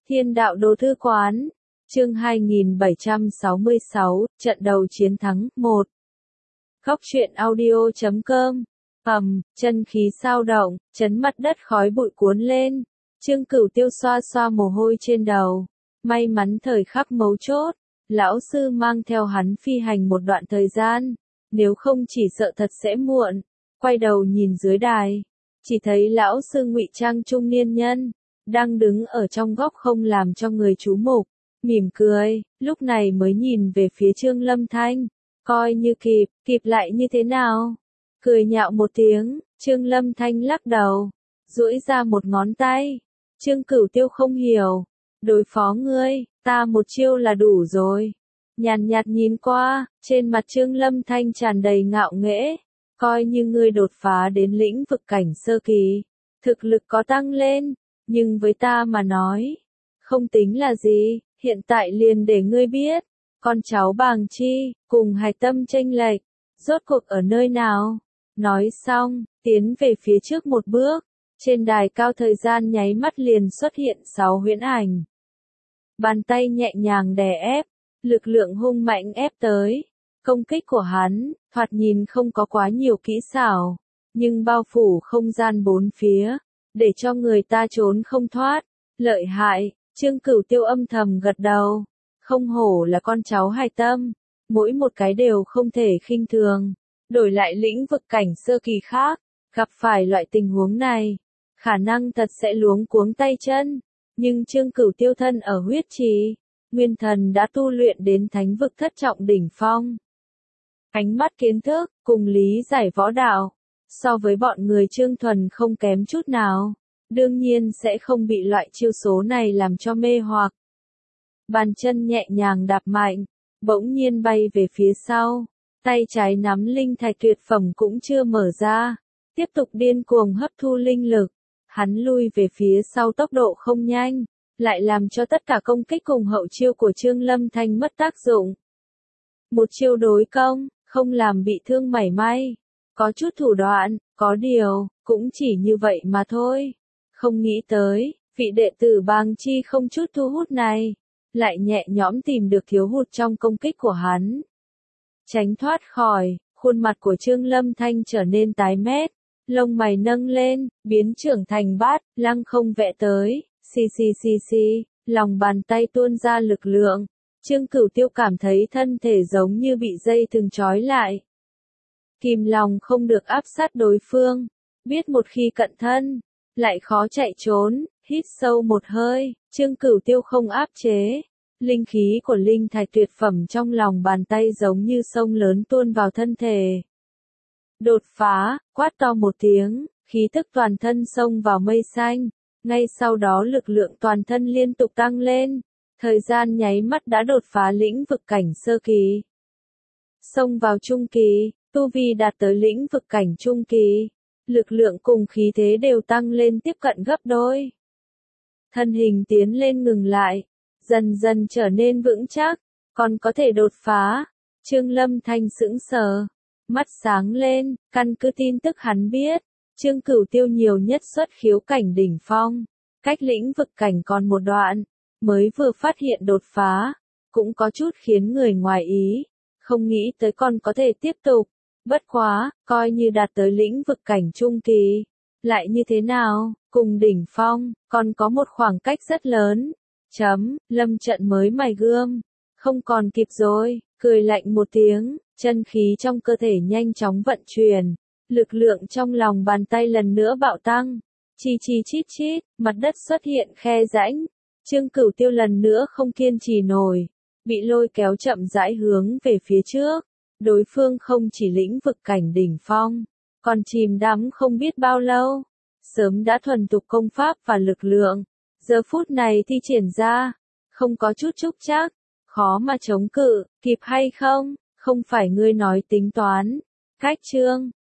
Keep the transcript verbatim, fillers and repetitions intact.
Thiên đạo đồ thư quán, chương hai nghìn bảy trăm sáu mươi sáu, trận đầu chiến thắng, một. Góc truyện audio chấm com, ầm, chân khí sao động, chấn mặt đất khói bụi cuốn lên, Chương Cửu Tiêu xoa xoa mồ hôi trên đầu, may mắn thời khắc mấu chốt, lão sư mang theo hắn phi hành một đoạn thời gian, nếu không chỉ sợ thật sẽ muộn, quay đầu nhìn dưới đài, chỉ thấy lão sư ngụy trang trung niên nhân, đang đứng ở trong góc không làm cho người chú mục, mỉm cười, lúc này mới nhìn về phía Trương Lâm Thanh, coi như kịp, kịp lại như thế nào? Cười nhạo một tiếng, Trương Lâm Thanh lắc đầu, duỗi ra một ngón tay, Trương Cửu Tiêu không hiểu, đối phó ngươi, ta một chiêu là đủ rồi. Nhàn nhạt nhìn qua, trên mặt Trương Lâm Thanh tràn đầy ngạo nghễ, coi như ngươi đột phá đến lĩnh vực cảnh sơ kỳ, thực lực có tăng lên, nhưng với ta mà nói, không tính là gì, hiện tại liền để ngươi biết, con cháu Bàng Chi, cùng Hải Tâm chênh lệch, rốt cuộc ở nơi nào. Nói xong, tiến về phía trước một bước, trên đài cao thời gian nháy mắt liền xuất hiện sáu huyễn ảnh. Bàn tay nhẹ nhàng đè ép, lực lượng hung mạnh ép tới, công kích của hắn, thoạt nhìn không có quá nhiều kỹ xảo, nhưng bao phủ không gian bốn phía, để cho người ta trốn không thoát, lợi hại, Trương Cửu Tiêu âm thầm gật đầu, không hổ là con cháu Hải Tâm, mỗi một cái đều không thể khinh thường, đổi lại lĩnh vực cảnh sơ kỳ khác, gặp phải loại tình huống này, khả năng thật sẽ luống cuống tay chân, nhưng Trương Cửu Tiêu thân ở huyết trì, nguyên thần đã tu luyện đến thánh vực thất trọng đỉnh phong. Ánh mắt kiến thức, cùng lý giải võ đạo, so với bọn người Trương Thuần không kém chút nào, đương nhiên sẽ không bị loại chiêu số này làm cho mê hoặc. Bàn chân nhẹ nhàng đạp mạnh, bỗng nhiên bay về phía sau, tay trái nắm linh thạch tuyệt phẩm cũng chưa mở ra, tiếp tục điên cuồng hấp thu linh lực, hắn lui về phía sau tốc độ không nhanh, lại làm cho tất cả công kích cùng hậu chiêu của Trương Lâm Thanh mất tác dụng. Một chiêu đối công, không làm bị thương mảy may, có chút thủ đoạn, có điều, cũng chỉ như vậy mà thôi. Không nghĩ tới, vị đệ tử Bàng Chi không chút thu hút này, lại nhẹ nhõm tìm được thiếu hụt trong công kích của hắn. Tránh thoát khỏi, khuôn mặt của Trương Lâm Thanh trở nên tái mét, lông mày nâng lên, biến trưởng thành bát, lăng không vẽ tới, xì xì xì xì, lòng bàn tay tuôn ra lực lượng. Trương Cửu Tiêu cảm thấy thân thể giống như bị dây thừng trói lại. Kìm lòng không được áp sát đối phương, biết một khi cận thân, lại khó chạy trốn, hít sâu một hơi, Trương Cửu Tiêu không áp chế. Linh khí của linh thạch tuyệt phẩm trong lòng bàn tay giống như sông lớn tuôn vào thân thể. Đột phá, quát to một tiếng, khí tức toàn thân xông vào mây xanh, ngay sau đó lực lượng toàn thân liên tục tăng lên, thời gian nháy mắt đã đột phá lĩnh vực cảnh sơ kỳ. Xông vào trung kỳ, tu vi đạt tới lĩnh vực cảnh trung kỳ, lực lượng cùng khí thế đều tăng lên tiếp cận gấp đôi. Thân hình tiến lên ngừng lại, dần dần trở nên vững chắc, còn có thể đột phá. Trương Lâm Thanh sững sờ, mắt sáng lên, căn cứ tin tức hắn biết, Trương Cửu Tiêu nhiều nhất xuất khiếu cảnh đỉnh phong, cách lĩnh vực cảnh còn một đoạn, mới vừa phát hiện đột phá, cũng có chút khiến người ngoài ý, không nghĩ tới còn có thể tiếp tục, bất quá, coi như đạt tới lĩnh vực cảnh trung kỳ, lại như thế nào, cùng đỉnh phong, còn có một khoảng cách rất lớn. Chấm, Lâm Trận mới mài gươm, không còn kịp rồi, cười lạnh một tiếng, chân khí trong cơ thể nhanh chóng vận chuyển, lực lượng trong lòng bàn tay lần nữa bạo tăng, chi chi chít chít, mặt đất xuất hiện khe rãnh, Trương Cửu Tiêu lần nữa không kiên trì nổi, bị lôi kéo chậm rãi hướng về phía trước, đối phương không chỉ lĩnh vực cảnh đỉnh phong, còn chìm đắm không biết bao lâu, sớm đã thuần thục công pháp và lực lượng. Giờ phút này thi triển ra, không có chút chúc chắc, khó mà chống cự, kịp hay không, không phải ngươi nói tính toán. Cách chương,